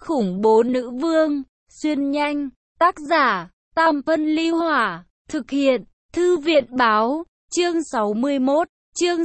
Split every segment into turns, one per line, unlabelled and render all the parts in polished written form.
khủng bố nữ vương, xuyên nhanh, tác giả, Tam Phân Ly Hỏa, thực hiện, Thư viện Báo, chương 61, chương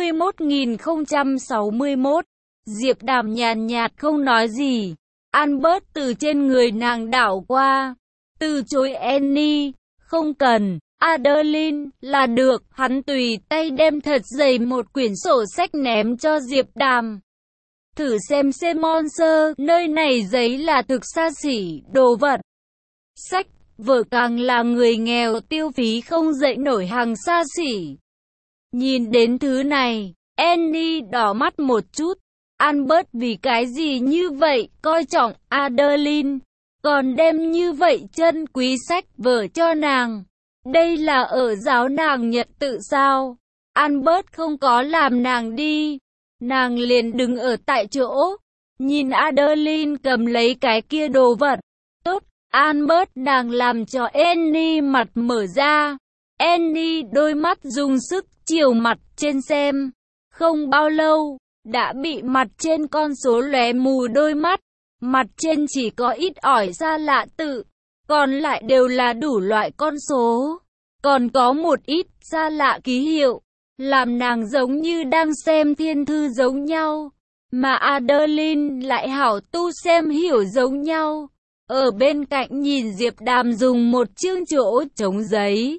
61.061, Diệp Đàm nhàn nhạt không nói gì, Albert từ trên người nàng đảo qua, từ chối Annie, không cần, Adeline, là được, hắn tùy tay đem thật dày một quyển sổ sách ném cho Diệp Đàm. Thử xem Monster, nơi này giấy là thực xa xỉ, đồ vật. Sách, vở càng là người nghèo tiêu phí không dậy nổi hàng xa xỉ. Nhìn đến thứ này, Annie đỏ mắt một chút. Albert vì cái gì như vậy, coi trọng Adeline, còn đem như vậy chân quý sách vở cho nàng. Đây là ở giáo nàng Nhật tự sao? Albert không có làm nàng đi. Nàng liền đứng ở tại chỗ, nhìn Adeline cầm lấy cái kia đồ vật. Tốt, Albert, nàng làm cho Annie mặt mở ra. Annie đôi mắt dùng sức chiều mặt trên xem. Không bao lâu, đã bị mặt trên con số lóe mù đôi mắt. Mặt trên chỉ có ít ỏi xa lạ tự, còn lại đều là đủ loại con số. Còn có một ít xa lạ ký hiệu, làm nàng giống như đang xem thiên thư giống nhau. Mà Adeline lại hảo tu xem hiểu giống nhau. Ở bên cạnh nhìn Diệp Đàm dùng một chương chỗ trống giấy.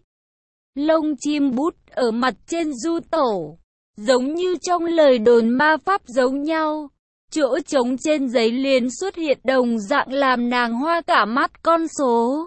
Lông chim bút ở mặt trên du tổ, giống như trong lời đồn ma pháp giống nhau. Chỗ trống trên giấy liền xuất hiện đồng dạng làm nàng hoa cả mắt con số.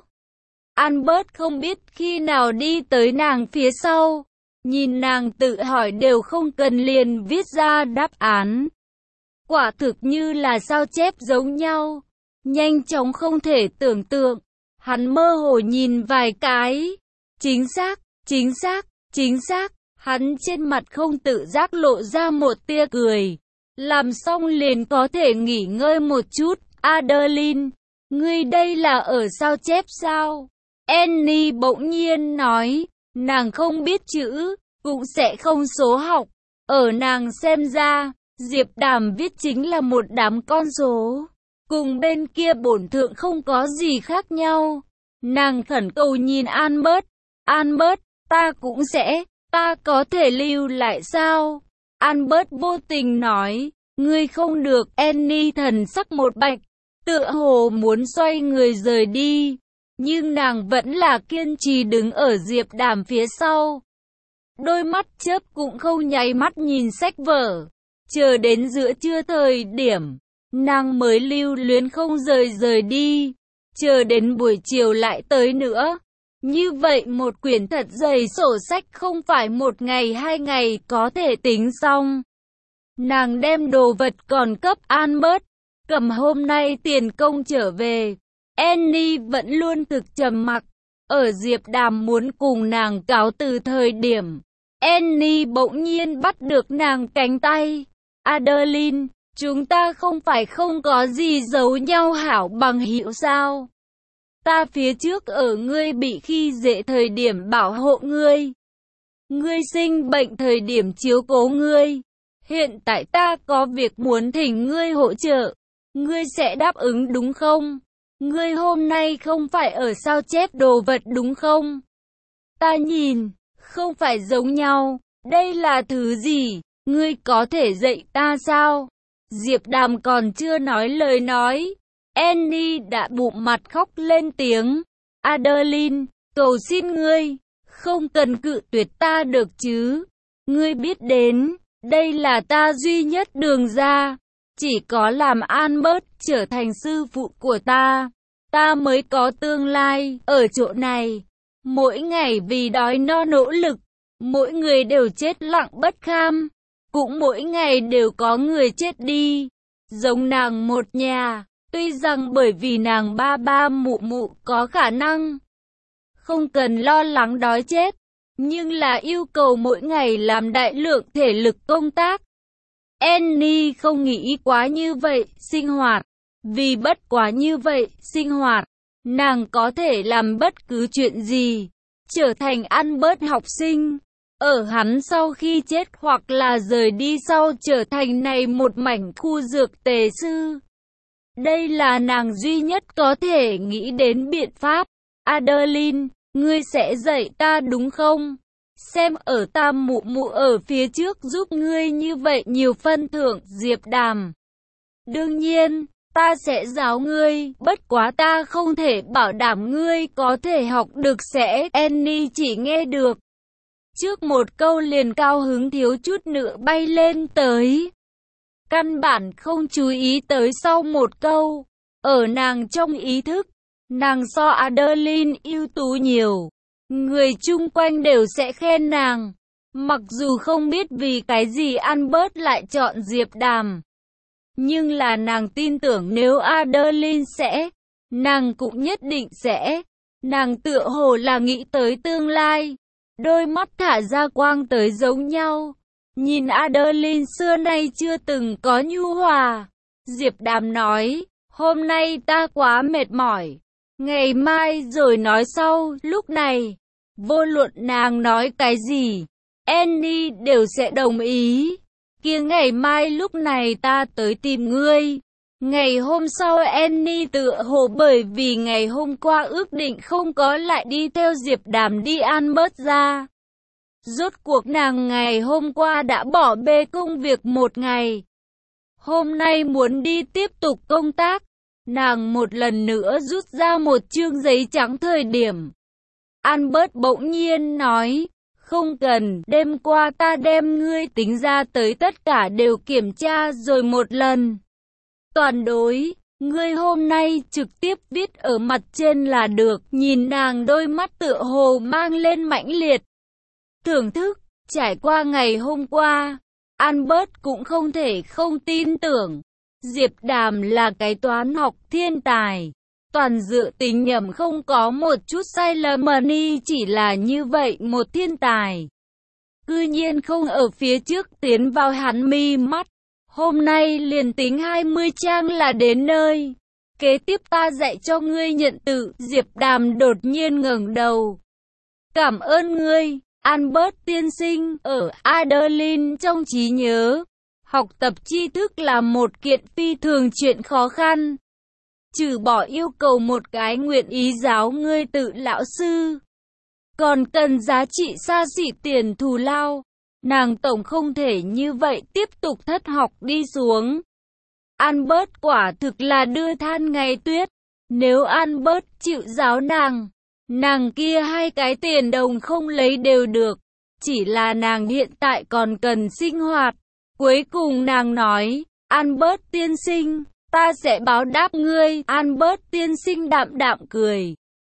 Albert không biết khi nào đi tới nàng phía sau. Nhìn nàng tự hỏi đều không cần liền viết ra đáp án. Quả thực như là sao chép giống nhau. Nhanh chóng không thể tưởng tượng. Hắn mơ hồ nhìn vài cái. Chính xác, chính xác, chính xác. Hắn trên mặt không tự giác lộ ra một tia cười. Làm xong liền có thể nghỉ ngơi một chút. Adeline, ngươi đây là ở sao chép sao? Annie bỗng nhiên nói, nàng không biết chữ, cũng sẽ không số học. Ở nàng xem ra, Diệp Đàm viết chính là một đám con số. Cùng bên kia bổn thượng không có gì khác nhau. Nàng khẩn cầu nhìn Albert. Albert, ta cũng sẽ, ta có thể lưu lại sao? Albert vô tình nói, ngươi không được. Annie thần sắc một bạch, tựa hồ muốn xoay người rời đi. Nhưng nàng vẫn là kiên trì đứng ở Diệp Đàm phía sau. Đôi mắt chớp cũng không nháy mắt nhìn sách vở. Chờ đến giữa trưa thời điểm, nàng mới lưu luyến không rời đi. Chờ đến buổi chiều lại tới nữa. Như vậy một quyển thật dày sổ sách không phải một ngày hai ngày có thể tính xong. Nàng đem đồ vật còn cấp Albert, cầm hôm nay tiền công trở về. Annie vẫn luôn thực trầm mặc. Ở Diệp Đàm muốn cùng nàng cáo từ thời điểm, Annie bỗng nhiên bắt được nàng cánh tay. Adeline, chúng ta không phải không có gì giấu nhau hảo bằng hữu sao? Ta phía trước ở ngươi bị khi dễ thời điểm bảo hộ ngươi. Ngươi sinh bệnh thời điểm chiếu cố ngươi. Hiện tại ta có việc muốn thỉnh ngươi hỗ trợ. Ngươi sẽ đáp ứng đúng không? Ngươi hôm nay không phải ở sao chép đồ vật đúng không? Ta nhìn, không phải giống nhau. Đây là thứ gì? Ngươi có thể dạy ta sao? Diệp Đàm còn chưa nói lời nói. Annie đã bụng mặt khóc lên tiếng. Adeline, cầu xin ngươi, không cần cự tuyệt ta được chứ? Ngươi biết đến, đây là ta duy nhất đường ra. Chỉ có làm Albert trở thành sư phụ của ta mới có tương lai. Ở chỗ này, mỗi ngày vì đói no nỗ lực, mỗi người đều chết lặng bất kham. Cũng mỗi ngày đều có người chết đi. Giống nàng một nhà, tuy rằng bởi vì nàng ba ba mụ mụ có khả năng không cần lo lắng đói chết, nhưng là yêu cầu mỗi ngày làm đại lượng thể lực công tác. Annie không nghĩ quá như vậy sinh hoạt, vì bất quá như vậy sinh hoạt, nàng có thể làm bất cứ chuyện gì, trở thành Albert học sinh. Ở hắn sau khi chết hoặc là rời đi sau trở thành này một mảnh khu dược tề sư. Đây là nàng duy nhất có thể nghĩ đến biện pháp. Adeline, ngươi sẽ dạy ta đúng không? Xem ở Tam mụ mụ ở phía trước giúp ngươi như vậy nhiều phân thưởng. Diệp Đàm. Đương nhiên, ta sẽ giáo ngươi, bất quá ta không thể bảo đảm ngươi có thể học được sẽ. Annie chỉ nghe được trước một câu liền cao hứng thiếu chút nữa bay lên tới. Căn bản không chú ý tới sau một câu. Ở nàng trong ý thức, nàng so Adeline ưu tú nhiều. Người chung quanh đều sẽ khen nàng. Mặc dù không biết vì cái gì Albert lại chọn Diệp Đàm. Nhưng là nàng tin tưởng nếu Adeline sẽ, nàng cũng nhất định sẽ. Nàng tựa hồ là nghĩ tới tương lai. Đôi mắt thả ra quang tới giống nhau. Nhìn Adeline xưa nay chưa từng có nhu hòa. Diệp Đàm nói, hôm nay ta quá mệt mỏi. Ngày mai rồi nói sau. Lúc này, vô luận nàng nói cái gì, Annie đều sẽ đồng ý. Kia ngày mai lúc này ta tới tìm ngươi. Ngày hôm sau Annie tựa hồ bởi vì ngày hôm qua ước định không có lại đi theo Diệp Đàm đi Albert ra. Rốt cuộc nàng ngày hôm qua đã bỏ bê công việc một ngày. Hôm nay muốn đi tiếp tục công tác. Nàng một lần nữa rút ra một chương giấy trắng thời điểm. Albert bỗng nhiên nói, không cần, đêm qua ta đem ngươi tính ra tới tất cả đều kiểm tra rồi một lần. Toàn đối, ngươi hôm nay trực tiếp viết ở mặt trên là được. Nhìn nàng đôi mắt tựa hồ mang lên mãnh liệt thưởng thức. Trải qua ngày hôm qua, Albert cũng không thể không tin tưởng. Diệp Đàm là cái toán học thiên tài. Toàn dựa tính nhầm không có một chút sai lầm. Money chỉ là như vậy một thiên tài. Cư nhiên không ở phía trước tiến vào hắn mi mắt. Hôm nay liền tính 20 trang là đến nơi. Kế tiếp ta dạy cho ngươi nhận tự. Diệp Đàm đột nhiên ngẩng đầu. Cảm ơn ngươi, Albert tiên sinh. Ở Adeline trong trí nhớ, học tập tri thức là một kiện phi thường chuyện khó khăn. Trừ bỏ yêu cầu một cái nguyện ý giáo ngươi tự lão sư, còn cần giá trị xa xỉ tiền thù lao. Nàng tổng không thể như vậy tiếp tục thất học đi xuống. Albert quả thực là đưa than ngày tuyết. Nếu Albert chịu giáo nàng kia 2 cái tiền đồng không lấy đều được. Chỉ là nàng hiện tại còn cần sinh hoạt. Cuối cùng nàng nói, Albert tiên sinh, ta sẽ báo đáp ngươi. Albert tiên sinh đạm đạm cười,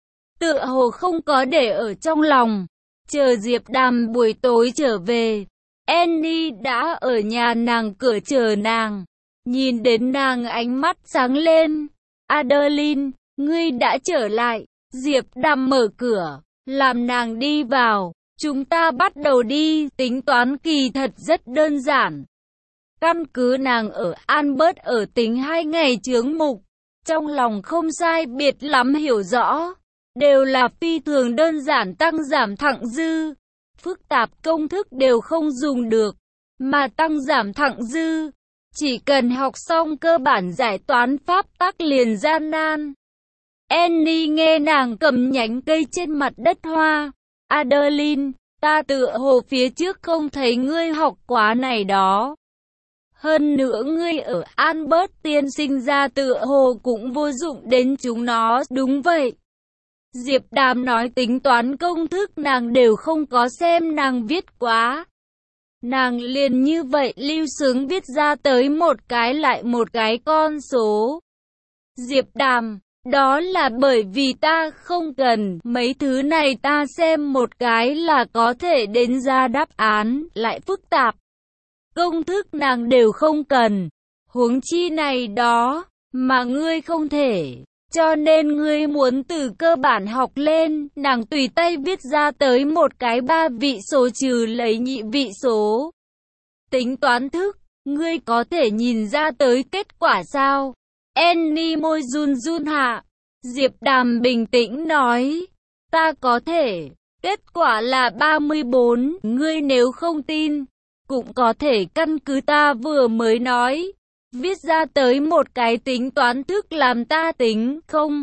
tựa hồ không có để ở trong lòng. Chờ Diệp Đàm buổi tối trở về, Annie đã ở nhà nàng cửa chờ nàng. Nhìn đến nàng ánh mắt sáng lên. Adeline, ngươi đã trở lại. Diệp Đàm mở cửa, làm nàng đi vào. Chúng ta bắt đầu đi. Tính toán kỳ thật rất đơn giản. Căn cứ nàng ở Albert ở tính 2 ngày chướng mục, trong lòng không sai biệt lắm hiểu rõ. Đều là phi thường đơn giản tăng giảm thặng dư. Phức tạp công thức đều không dùng được. Mà tăng giảm thặng dư, chỉ cần học xong cơ bản giải toán pháp tắc liền gian nan. Annie nghe nàng cầm nhánh cây trên mặt đất hoa. Adeline, ta tựa hồ phía trước không thấy ngươi học quá này đó. Hơn nữa ngươi ở Albert tiên sinh ra tựa hồ cũng vô dụng đến chúng nó. Đúng vậy. Diệp Đàm nói tính toán công thức nàng đều không có xem nàng viết quá. Nàng liền như vậy lưu sướng viết ra tới một cái lại một cái con số. Diệp Đàm, đó là bởi vì ta không cần mấy thứ này, ta xem một cái là có thể đến ra đáp án, lại phức tạp. Công thức nàng đều không cần, huống chi này đó, mà ngươi không thể. Cho nên ngươi muốn từ cơ bản học lên. Nàng tùy tay viết ra tới một cái 3 vị số trừ lấy nhị vị số. Tính toán thức, ngươi có thể nhìn ra tới kết quả sao? Annie môi run run hạ. Diệp Đàm bình tĩnh nói, ta có thể. Kết quả là 34. Ngươi nếu không tin, cũng có thể căn cứ ta vừa mới nói. viết ra tới một cái tính toán thức làm ta tính,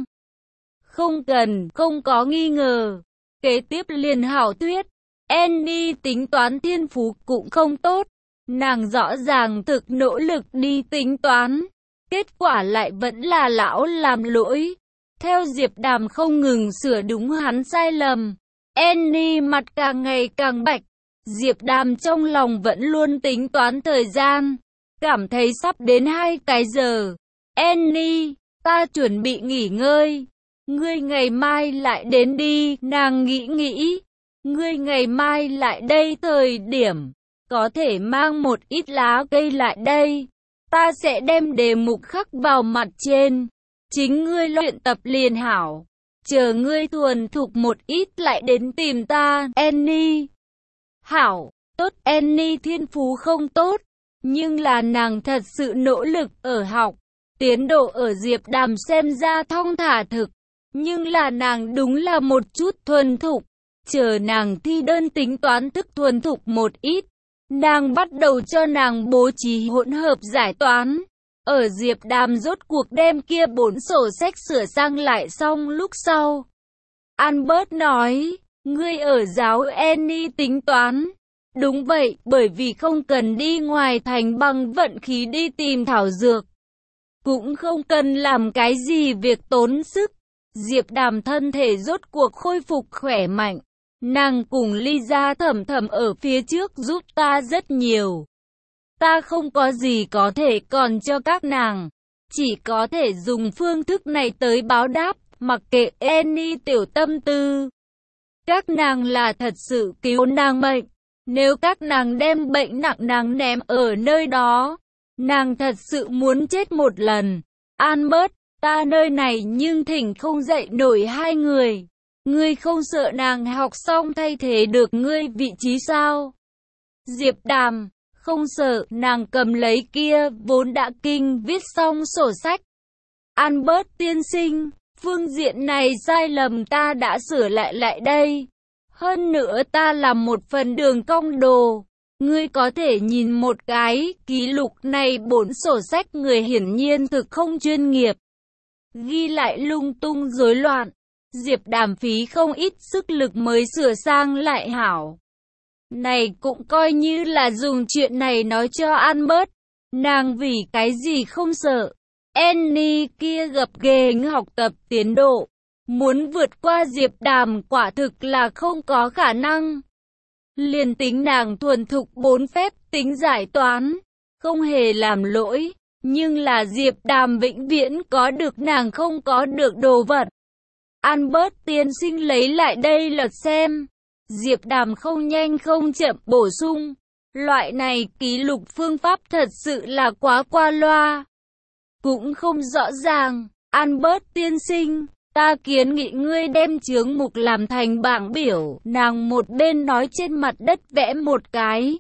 không cần, không có nghi ngờ. Kế tiếp liền hảo thuyết, Annie tính toán thiên phú cũng không tốt, nàng rõ ràng thực nỗ lực đi tính toán, kết quả lại vẫn là lão làm lỗi. Theo Diệp Đàm không ngừng sửa đúng hắn sai lầm, Annie mặt càng ngày càng bạch. Diệp Đàm trong lòng vẫn luôn tính toán thời gian, cảm thấy sắp đến 2 cái giờ. Annie, ta chuẩn bị nghỉ ngơi, ngươi ngày mai lại đến đi. Nàng nghĩ, ngươi ngày mai lại đây thời điểm, có thể mang một ít lá cây lại đây, ta sẽ đem đề mục khắc vào mặt trên, chính ngươi luyện tập liền hảo, chờ ngươi thuần thục một ít lại đến tìm ta. Annie, hảo, tốt. Annie thiên phú không tốt, nhưng là nàng thật sự nỗ lực ở học, tiến độ ở Diệp Đàm xem ra thong thả thực, nhưng là nàng đúng là một chút thuần thục. Chờ nàng thi đơn tính toán thức thuần thục một ít, nàng bắt đầu cho nàng bố trí hỗn hợp giải toán. Ở Diệp Đàm rốt cuộc đem kia 4 sổ sách sửa sang lại xong lúc sau, Albert nói, ngươi ở giáo Annie tính toán. Đúng vậy, bởi vì không cần đi ngoài thành bằng vận khí đi tìm thảo dược, cũng không cần làm cái gì việc tốn sức. Diệp Đàm thân thể rốt cuộc khôi phục khỏe mạnh, nàng cùng Lisa thầm thầm ở phía trước giúp ta rất nhiều. Ta không có gì có thể còn cho các nàng, chỉ có thể dùng phương thức này tới báo đáp, mặc kệ Annie tiểu tâm tư. Các nàng là thật sự cứu nàng mệnh, nếu các nàng đem bệnh nặng nàng ném ở nơi đó, nàng thật sự muốn chết một lần. Albert, ta nơi này nhưng thỉnh không dậy nổi 2 người. Ngươi không sợ nàng học xong thay thế được ngươi vị trí sao? Diệp Đàm, không sợ. Nàng cầm lấy kia vốn đã kinh viết xong sổ sách. Albert tiên sinh, phương diện này sai lầm ta đã sửa lại đây. Hơn nữa ta làm một phần đường cong đồ. Ngươi có thể nhìn một cái, ký lục này 4 sổ sách người hiển nhiên thực không chuyên nghiệp. Ghi lại lung tung rối loạn. Diệp Đàm phí không ít sức lực mới sửa sang lại hảo. Này cũng coi như là dùng chuyện này nói cho Albert. Nàng vì cái gì không sợ. Annie kia gập ghềnh học tập tiến độ, muốn vượt qua Diệp Đàm quả thực là không có khả năng. Liền tính nàng thuần thục 4 phép tính giải toán, không hề làm lỗi, nhưng là Diệp Đàm vĩnh viễn có được nàng không có được đồ vật. Albert tiên sinh lấy lại đây lật xem. Diệp Đàm không nhanh không chậm bổ sung. Loại này ký lục phương pháp thật sự là quá qua loa, cũng không rõ ràng. Albert tiên sinh, ta kiến nghị ngươi đem chướng mục làm thành bảng biểu. Nàng một bên nói trên mặt đất vẽ một cái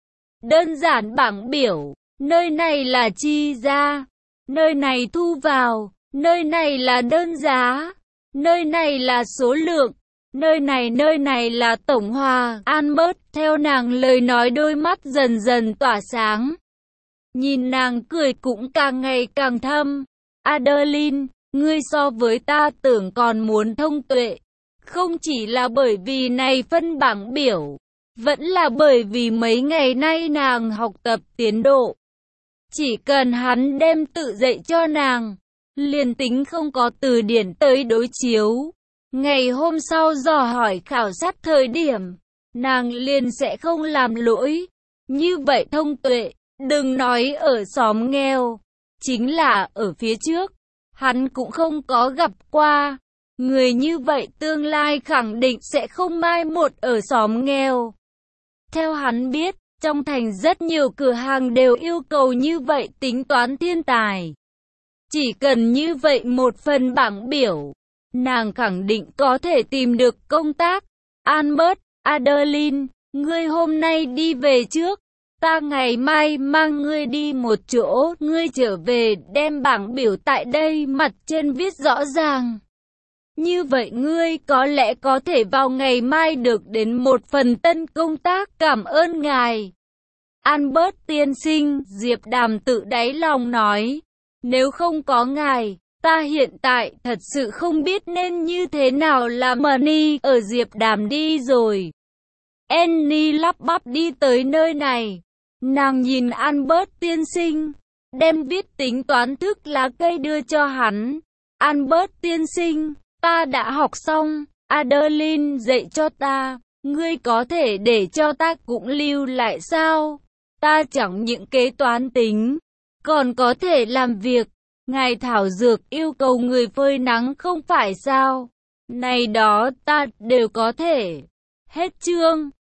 đơn giản bảng biểu. Nơi này là chi ra, nơi này thu vào, nơi này là đơn giá, nơi này là số lượng, nơi này là tổng hòa. Albert theo nàng lời nói đôi mắt dần dần tỏa sáng. Nhìn nàng cười cũng càng ngày càng thâm. Adeline, ngươi so với ta tưởng còn muốn thông tuệ. Không chỉ là bởi vì này phân bảng biểu, vẫn là bởi vì mấy ngày nay nàng học tập tiến độ. Chỉ cần hắn đem tự dạy cho nàng, liền tính không có từ điển tới đối chiếu, ngày hôm sau dò hỏi khảo sát thời điểm, nàng liền sẽ không làm lỗi. Như vậy thông tuệ, đừng nói ở xóm nghèo, chính là ở phía trước, hắn cũng không có gặp qua. Người như vậy tương lai khẳng định sẽ không mai một ở xóm nghèo. Theo hắn biết, trong thành rất nhiều cửa hàng đều yêu cầu như vậy tính toán thiên tài. Chỉ cần như vậy một phần bảng biểu, nàng khẳng định có thể tìm được công tác. Albert, Adeline, ngươi hôm nay đi về trước. Ta ngày mai mang ngươi đi một chỗ, ngươi trở về đem bảng biểu tại đây mặt trên viết rõ ràng. Như vậy ngươi có lẽ có thể vào ngày mai được đến một phần tân công tác. Cảm ơn ngài. Albert tiên sinh, Diệp Đàm tự đáy lòng nói. Nếu không có ngài, ta hiện tại thật sự không biết nên như thế nào làm Annie. Ở Diệp Đàm đi rồi. Annie lắp bắp đi tới nơi này. Nàng nhìn Albert tiên sinh, đem viết tính toán thức lá cây đưa cho hắn. Albert tiên sinh, ta đã học xong, Adeline dạy cho ta, ngươi có thể để cho ta cũng lưu lại sao? Ta chẳng những kế toán tính, còn có thể làm việc. Ngài thảo dược yêu cầu người phơi nắng không phải sao? Này đó ta đều có thể. Hết chương.